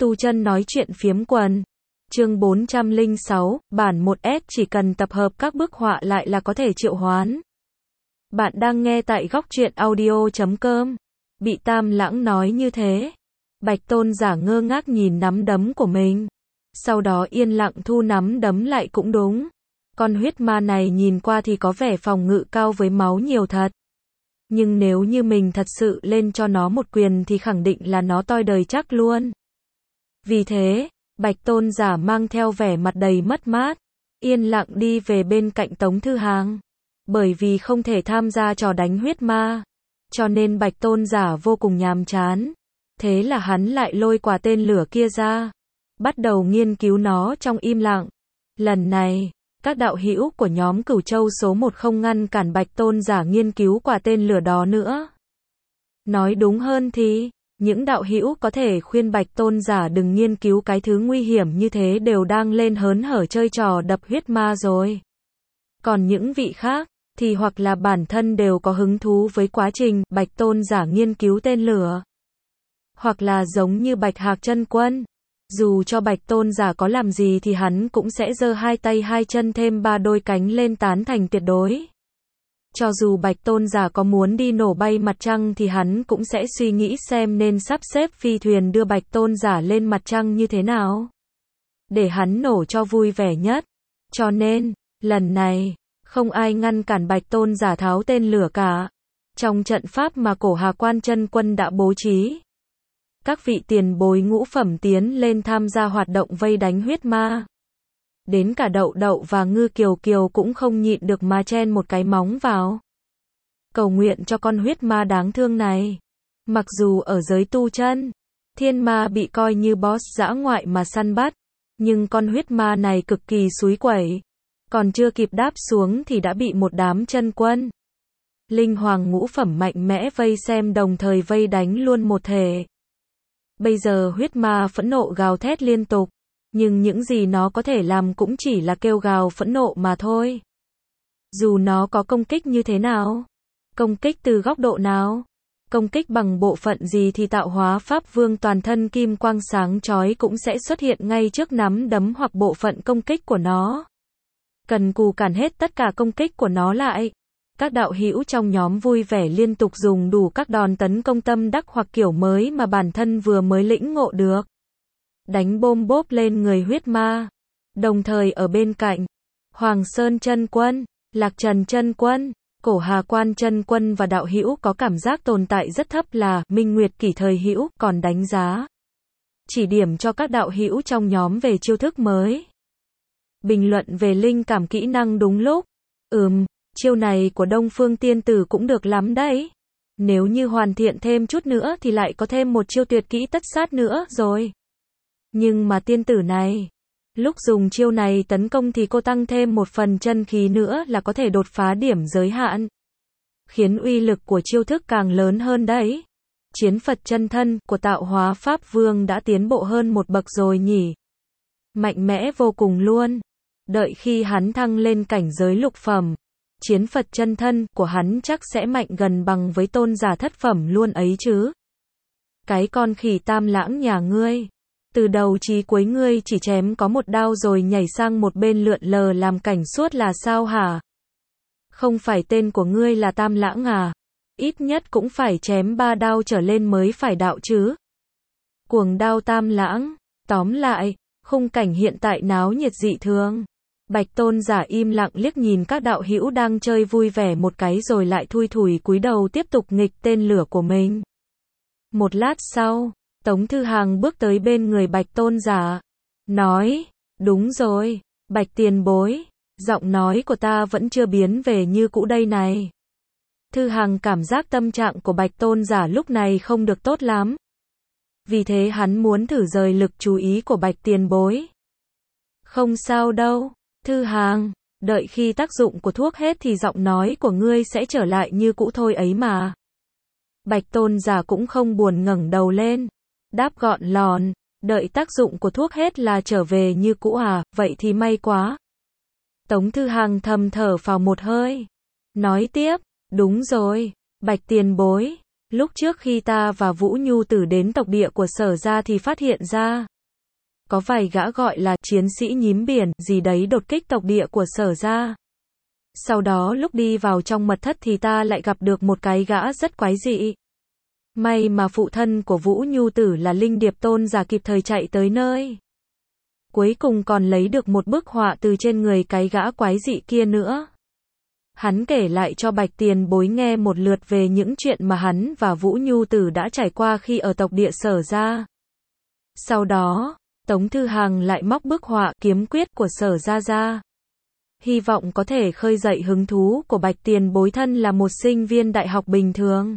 Tu chân nói chuyện phiếm quần. Chương 406, bản 1S chỉ cần tập hợp các bức họa lại là có thể triệu hoán. Bạn đang nghe tại góc truyện audio.com. Bị Tam Lãng nói như thế, Bạch Tôn giả ngơ ngác nhìn nắm đấm của mình. Sau đó yên lặng thu nắm đấm lại cũng đúng. Con huyết ma này nhìn qua thì có vẻ phòng ngự cao với máu nhiều thật. Nhưng nếu như mình thật sự lên cho nó một quyền thì khẳng định là nó toi đời chắc luôn. Vì thế, Bạch Tôn giả mang theo vẻ mặt đầy mất mát, yên lặng đi về bên cạnh Tống Thư Hàng. Bởi vì không thể tham gia trò đánh huyết ma, cho nên Bạch Tôn giả vô cùng nhàm chán. Thế là hắn lại lôi quả tên lửa kia ra, bắt đầu nghiên cứu nó trong im lặng. Lần này, các đạo hữu của nhóm Cửu Châu số 1 không ngăn cản Bạch Tôn giả nghiên cứu quả tên lửa đó nữa. Nói đúng hơn thì, những đạo hữu có thể khuyên Bạch Tôn giả đừng nghiên cứu cái thứ nguy hiểm như thế đều đang lên hớn hở chơi trò đập huyết ma rồi. Còn những vị khác, thì hoặc là bản thân đều có hứng thú với quá trình Bạch Tôn giả nghiên cứu tên lửa. Hoặc là giống như Bạch Hạc Chân Quân, dù cho Bạch Tôn giả có làm gì thì hắn cũng sẽ giơ hai tay hai chân thêm ba đôi cánh lên tán thành tuyệt đối. Cho dù Bạch Tôn giả có muốn đi nổ bay mặt trăng thì hắn cũng sẽ suy nghĩ xem nên sắp xếp phi thuyền đưa Bạch Tôn giả lên mặt trăng như thế nào, để hắn nổ cho vui vẻ nhất. Cho nên, lần này, không ai ngăn cản Bạch Tôn giả tháo tên lửa cả. Trong trận pháp mà Cổ Hà Quan Chân Quân đã bố trí, các vị tiền bối ngũ phẩm tiến lên tham gia hoạt động vây đánh huyết ma. Đến cả Đậu Đậu và Ngư Kiều Kiều cũng không nhịn được mà chen một cái móng vào, cầu nguyện cho con huyết ma đáng thương này. Mặc dù ở giới tu chân, thiên ma bị coi như boss dã ngoại mà săn bắt, nhưng con huyết ma này cực kỳ xúi quẩy, còn chưa kịp đáp xuống thì đã bị một đám chân quân linh hoàng ngũ phẩm mạnh mẽ vây xem đồng thời vây đánh luôn một thể. Bây giờ huyết ma phẫn nộ gào thét liên tục, nhưng những gì nó có thể làm cũng chỉ là kêu gào phẫn nộ mà thôi. Dù nó có công kích như thế nào, công kích từ góc độ nào, công kích bằng bộ phận gì thì Tạo Hóa Pháp Vương toàn thân kim quang sáng chói cũng sẽ xuất hiện ngay trước nắm đấm hoặc bộ phận công kích của nó. Cần cù cản hết tất cả công kích của nó lại. Các đạo hữu trong nhóm vui vẻ liên tục dùng đủ các đòn tấn công tâm đắc hoặc kiểu mới mà bản thân vừa mới lĩnh ngộ được, đánh bôm bốp lên người huyết ma. Đồng thời ở bên cạnh, Hoàng Sơn Chân Quân, Lạc Trần Chân Quân, Cổ Hà Quan Chân Quân và đạo hữu có cảm giác tồn tại rất thấp là Minh Nguyệt Kỷ Thời hữu còn đánh giá, chỉ điểm cho các đạo hữu trong nhóm về chiêu thức mới, bình luận về linh cảm kỹ năng đúng lúc. Chiêu này của Đông Phương Tiên Tử cũng được lắm đấy. Nếu như hoàn thiện thêm chút nữa thì lại có thêm một chiêu tuyệt kỹ tất sát nữa rồi. Nhưng mà tiên tử này, lúc dùng chiêu này tấn công thì cô tăng thêm một phần chân khí nữa là có thể đột phá điểm giới hạn, khiến uy lực của chiêu thức càng lớn hơn đấy. Chiến Phật chân thân của Tạo Hóa Pháp Vương đã tiến bộ hơn một bậc rồi nhỉ. Mạnh mẽ vô cùng luôn. Đợi khi hắn thăng lên cảnh giới lục phẩm, Chiến Phật chân thân của hắn chắc sẽ mạnh gần bằng với tôn giả thất phẩm luôn ấy chứ. Cái con khỉ Tam Lãng nhà ngươi, từ đầu chí cuối ngươi chỉ chém có một đao rồi nhảy sang một bên lượn lờ làm cảnh suốt là sao hả? Không phải tên của ngươi là Tam Lãng à? Ít nhất cũng phải chém 3 đao trở lên mới phải đạo chứ. Cuồng đao Tam Lãng. Tóm lại, khung cảnh hiện tại náo nhiệt dị thường. Bạch Tôn giả im lặng liếc nhìn các đạo hữu đang chơi vui vẻ một cái rồi lại thui thủi cúi đầu tiếp tục nghịch tên lửa của mình. Một lát sau, Tống Thư Hàng bước tới bên người Bạch Tôn giả, nói, đúng rồi, Bạch tiền bối, giọng nói của ta vẫn chưa biến về như cũ đây này. Thư Hàng cảm giác tâm trạng của Bạch Tôn giả lúc này không được tốt lắm. Vì thế hắn muốn thử rời lực chú ý của Bạch tiền bối. Không sao đâu, Thư Hàng, đợi khi tác dụng của thuốc hết thì giọng nói của ngươi sẽ trở lại như cũ thôi ấy mà. Bạch Tôn giả cũng không buồn ngẩng đầu lên, đáp gọn lòn, đợi tác dụng của thuốc hết là trở về như cũ à, vậy thì may quá. Tống Thư Hàng thầm thở phào một hơi, nói tiếp, đúng rồi, Bạch tiền bối, lúc trước khi ta và Vũ Nhu Tử đến tộc địa của Sở gia thì phát hiện ra, có vài gã gọi là chiến sĩ nhím biển gì đấy đột kích tộc địa của Sở gia. Sau đó lúc đi vào trong mật thất thì ta lại gặp được một cái gã rất quái dị. May mà phụ thân của Vũ Nhu Tử là Linh Điệp Tôn giả kịp thời chạy tới nơi. Cuối cùng còn lấy được một bức họa từ trên người cái gã quái dị kia nữa. Hắn kể lại cho Bạch Tiền Bối nghe một lượt về những chuyện mà hắn và Vũ Nhu Tử đã trải qua khi ở tộc địa Sở gia. Sau đó, Tống Thư Hằng lại móc bức họa kiếm quyết của Sở gia ra. Hy vọng có thể khơi dậy hứng thú của Bạch Tiền Bối thân là một sinh viên đại học bình thường.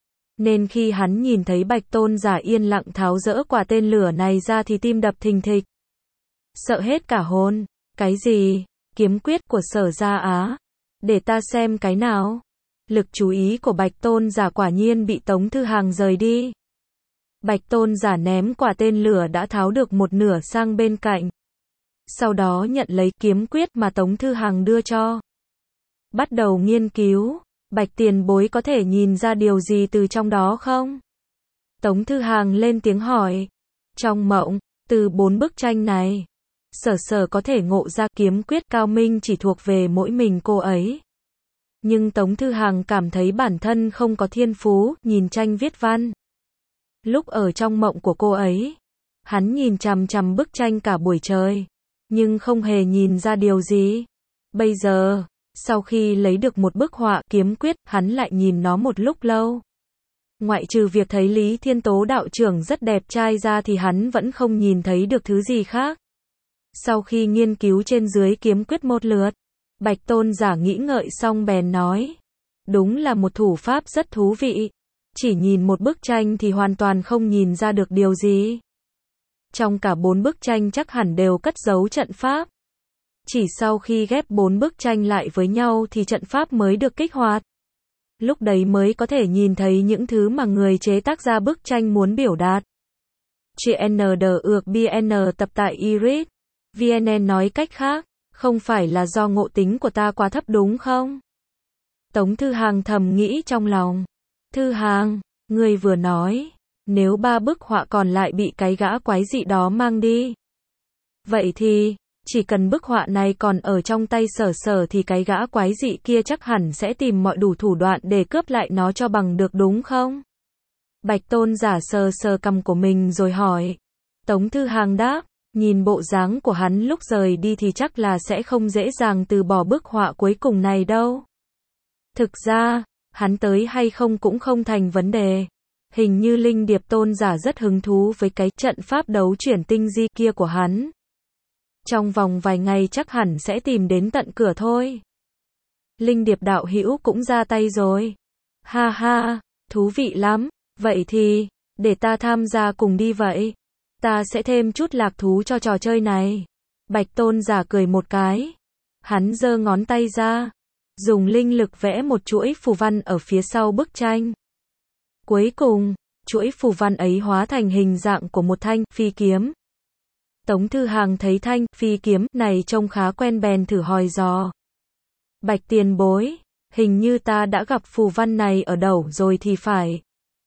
Nên khi hắn nhìn thấy Bạch Tôn giả yên lặng tháo dỡ quả tên lửa này ra thì tim đập thình thịch. Sợ hết cả hồn. Cái gì? Kiếm quyết của Sở gia á? Để ta xem cái nào. Lực chú ý của Bạch Tôn giả quả nhiên bị Tống Thư Hằng rời đi. Bạch Tôn giả ném quả tên lửa đã tháo được một nửa sang bên cạnh. Sau đó nhận lấy kiếm quyết mà Tống Thư Hằng đưa cho. Bắt đầu nghiên cứu. Bạch Tiền Bối có thể nhìn ra điều gì từ trong đó không? Tống Thư Hằng lên tiếng hỏi. Trong mộng, từ 4 bức tranh này, Sở có thể ngộ ra kiếm quyết cao minh chỉ thuộc về mỗi mình cô ấy. Nhưng Tống Thư Hằng cảm thấy bản thân không có thiên phú, nhìn tranh viết văn. Lúc ở trong mộng của cô ấy, hắn nhìn chằm chằm bức tranh cả buổi trời, nhưng không hề nhìn ra điều gì. Bây giờ, sau khi lấy được một bức họa kiếm quyết, hắn lại nhìn nó một lúc lâu. Ngoại trừ việc thấy Lý Thiên Tố đạo trưởng rất đẹp trai ra thì hắn vẫn không nhìn thấy được thứ gì khác. Sau khi nghiên cứu trên dưới kiếm quyết một lượt, Bạch Tôn giả nghĩ ngợi xong bèn nói. Đúng là một thủ pháp rất thú vị. Chỉ nhìn một bức tranh thì hoàn toàn không nhìn ra được điều gì. Trong cả 4 bức tranh chắc hẳn đều cất giấu trận pháp. Chỉ sau khi ghép 4 bức tranh lại với nhau thì trận pháp mới được kích hoạt. Lúc đấy mới có thể nhìn thấy những thứ mà người chế tác ra bức tranh muốn biểu đạt. GND-BN tập tại Iris. VNN nói cách khác, không phải là do ngộ tính của ta quá thấp đúng không? Tống Thư Hằng thầm nghĩ trong lòng. Thư Hằng, ngươi vừa nói, nếu 3 bức họa còn lại bị cái gã quái dị đó mang đi. Vậy thì, chỉ cần bức họa này còn ở trong tay Sở thì cái gã quái dị kia chắc hẳn sẽ tìm mọi đủ thủ đoạn để cướp lại nó cho bằng được đúng không? Bạch Tôn giả sờ cằm của mình rồi hỏi. Tống Thư Hằng đáp, nhìn bộ dáng của hắn lúc rời đi thì chắc là sẽ không dễ dàng từ bỏ bức họa cuối cùng này đâu. Thực ra, hắn tới hay không cũng không thành vấn đề. Hình như Linh Điệp Tôn giả rất hứng thú với cái trận pháp đấu chuyển tinh di kia của hắn. Trong vòng vài ngày chắc hẳn sẽ tìm đến tận cửa thôi. Linh Điệp đạo hữu cũng ra tay rồi. Ha ha, thú vị lắm. Vậy thì, để ta tham gia cùng đi vậy. Ta sẽ thêm chút lạc thú cho trò chơi này. Bạch Tôn giả cười một cái. Hắn giơ ngón tay ra, dùng linh lực vẽ một chuỗi phù văn ở phía sau bức tranh. Cuối cùng, chuỗi phù văn ấy hóa thành hình dạng của một thanh phi kiếm. Tống Thư Hằng thấy thanh phi kiếm này trông khá quen bèn thử hỏi dò. Bạch Tiền Bối, hình như ta đã gặp phù văn này ở đâu rồi thì phải.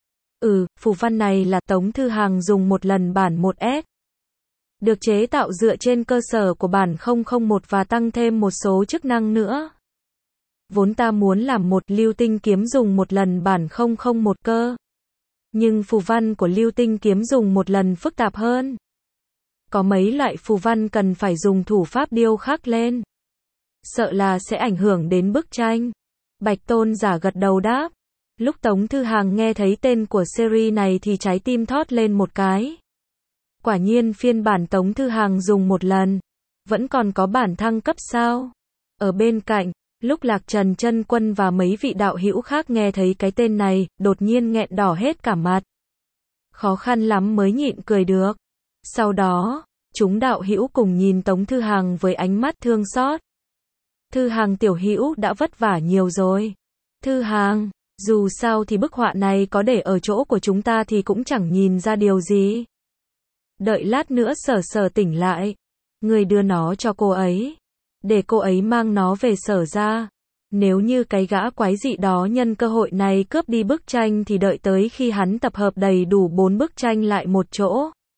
Phù văn này là Tống Thư Hằng dùng một lần bản 1S. Được chế tạo dựa trên cơ sở của bản 001 và tăng thêm một số chức năng nữa. Vốn ta muốn làm một lưu tinh kiếm dùng một lần bản 001 cơ. Nhưng phù văn của lưu tinh kiếm dùng một lần phức tạp hơn. Có mấy loại phù văn cần phải dùng thủ pháp điêu khắc lên. Sợ là sẽ ảnh hưởng đến bức tranh. Bạch Tôn giả gật đầu đáp. Lúc Tống Thư Hằng nghe thấy tên của series này thì trái tim thót lên một cái. Quả nhiên phiên bản Tống Thư Hằng dùng một lần. Vẫn còn có bản thăng cấp sao? Ở bên cạnh, lúc Lạc Trần Chân Quân và mấy vị đạo hữu khác nghe thấy cái tên này, đột nhiên nghẹn đỏ hết cả mặt. Khó khăn lắm mới nhịn cười được. Sau đó, chúng đạo hữu cùng nhìn Tống Thư Hằng với ánh mắt thương xót. Thư Hằng tiểu hữu đã vất vả nhiều rồi. Thư Hằng, dù sao thì bức họa này có để ở chỗ của chúng ta thì cũng chẳng nhìn ra điều gì. Đợi lát nữa Sở tỉnh lại, người đưa nó cho cô ấy, để cô ấy mang nó về Sở ra. Nếu như cái gã quái dị đó nhân cơ hội này cướp đi bức tranh thì đợi tới khi hắn tập hợp đầy đủ 4 bức tranh lại một chỗ,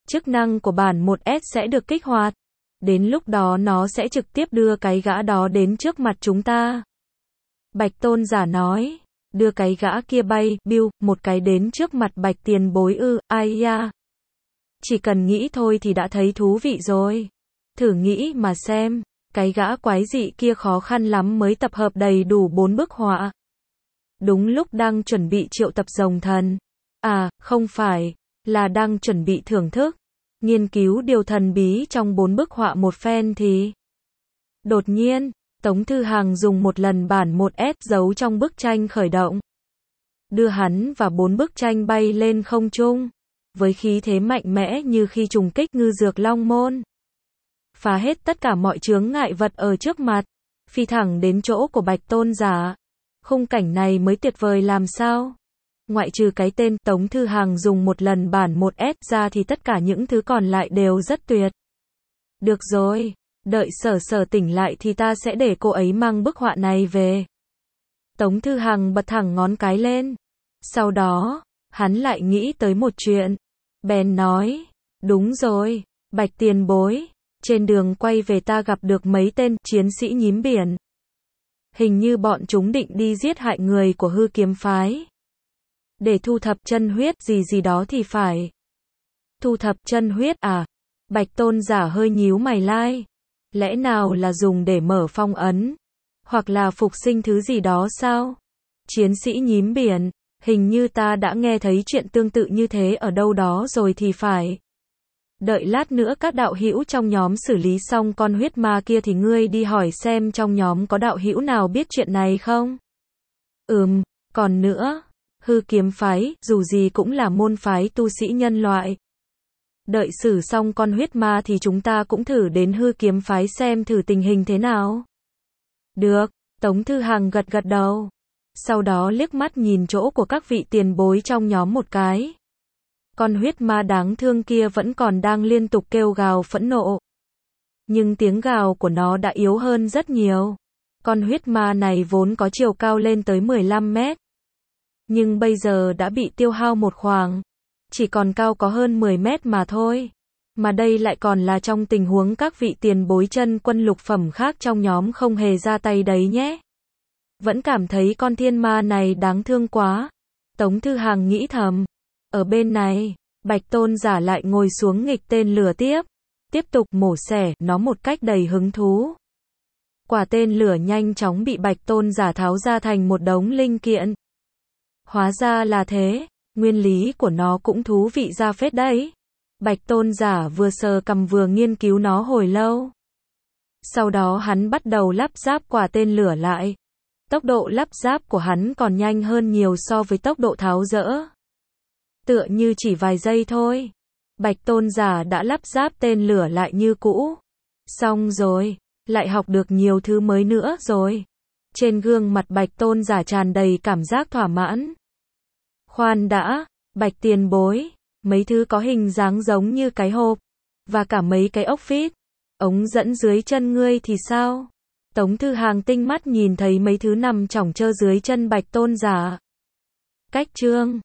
chức năng của bản 1S sẽ được kích hoạt. Đến lúc đó nó sẽ trực tiếp đưa cái gã đó đến trước mặt chúng ta. Bạch tôn giả nói, đưa cái gã kia bay, biu, một cái đến trước mặt Bạch tiền bối ư, ai ya. Chỉ cần nghĩ thôi thì đã thấy thú vị rồi. Thử nghĩ mà xem, cái gã quái dị kia khó khăn lắm mới tập hợp đầy đủ 4 bức họa. Đúng lúc đang chuẩn bị triệu tập rồng thần. À, không phải, là đang chuẩn bị thưởng thức, nghiên cứu điều thần bí trong 4 bức họa một phen thì đột nhiên, Tống Thư Hằng dùng một lần bản 1S giấu trong bức tranh khởi động. Đưa hắn và 4 bức tranh bay lên không trung, với khí thế mạnh mẽ như khi trùng kích ngư dược long môn. Phá hết tất cả mọi chướng ngại vật ở trước mặt, phi thẳng đến chỗ của Bạch tôn giả. Khung cảnh này mới tuyệt vời làm sao. Ngoại trừ cái tên Tống Thư Hằng dùng một lần bản 1S ra thì tất cả những thứ còn lại đều rất tuyệt. Được rồi, đợi Sở Sở tỉnh lại thì ta sẽ để cô ấy mang bức họa này về. Tống Thư Hằng bật thẳng ngón cái lên. Sau đó, hắn lại nghĩ tới một chuyện. Bèn nói, đúng rồi, Bạch tiền bối, trên đường quay về ta gặp được mấy tên chiến sĩ nhím biển. Hình như bọn chúng định đi giết hại người của hư kiếm phái. Để thu thập chân huyết gì đó thì phải. Thu thập chân huyết à? Bạch tôn giả hơi nhíu mày lai. Lẽ nào là dùng để mở phong ấn? Hoặc là phục sinh thứ gì đó sao? Chiến sĩ nhím biển, hình như ta đã nghe thấy chuyện tương tự như thế ở đâu đó rồi thì phải. Đợi lát nữa các đạo hữu trong nhóm xử lý xong con huyết ma kia thì ngươi đi hỏi xem trong nhóm có đạo hữu nào biết chuyện này không? Còn nữa, hư kiếm phái, dù gì cũng là môn phái tu sĩ nhân loại. Đợi xử xong con huyết ma thì chúng ta cũng thử đến hư kiếm phái xem thử tình hình thế nào. Được, Tống Thư Hằng gật gật đầu. Sau đó liếc mắt nhìn chỗ của các vị tiền bối trong nhóm một cái. Con huyết ma đáng thương kia vẫn còn đang liên tục kêu gào phẫn nộ. Nhưng tiếng gào của nó đã yếu hơn rất nhiều. Con huyết ma này vốn có chiều cao lên tới 15 mét. Nhưng bây giờ đã bị tiêu hao một khoảng. Chỉ còn cao có hơn 10 mét mà thôi. Mà đây lại còn là trong tình huống các vị tiền bối chân quân lục phẩm khác trong nhóm không hề ra tay đấy nhé. Vẫn cảm thấy con thiên ma này đáng thương quá. Tống Thư Hằng nghĩ thầm. Ở bên này, Bạch tôn giả lại ngồi xuống nghịch tên lửa tiếp tục mổ xẻ nó một cách đầy hứng thú. Quả tên lửa nhanh chóng bị Bạch tôn giả tháo ra thành một đống linh kiện. Hóa ra là thế, nguyên lý của nó cũng thú vị ra phết đấy. Bạch tôn giả vừa sờ cầm vừa nghiên cứu nó hồi lâu. Sau đó hắn bắt đầu lắp ráp quả tên lửa lại. Tốc độ lắp ráp của hắn còn nhanh hơn nhiều so với tốc độ tháo dỡ. Tựa như chỉ vài giây thôi, Bạch tôn giả đã lắp ráp tên lửa lại như cũ. Xong rồi, lại học được nhiều thứ mới nữa rồi. Trên gương mặt Bạch tôn giả tràn đầy cảm giác thỏa mãn. Khoan đã, Bạch tiền bối, mấy thứ có hình dáng giống như cái hộp, và cả mấy cái ốc vít, ống dẫn dưới chân ngươi thì sao? Tống Thư Hằng tinh mắt nhìn thấy mấy thứ nằm chỏng chơ dưới chân Bạch tôn giả. Cách chương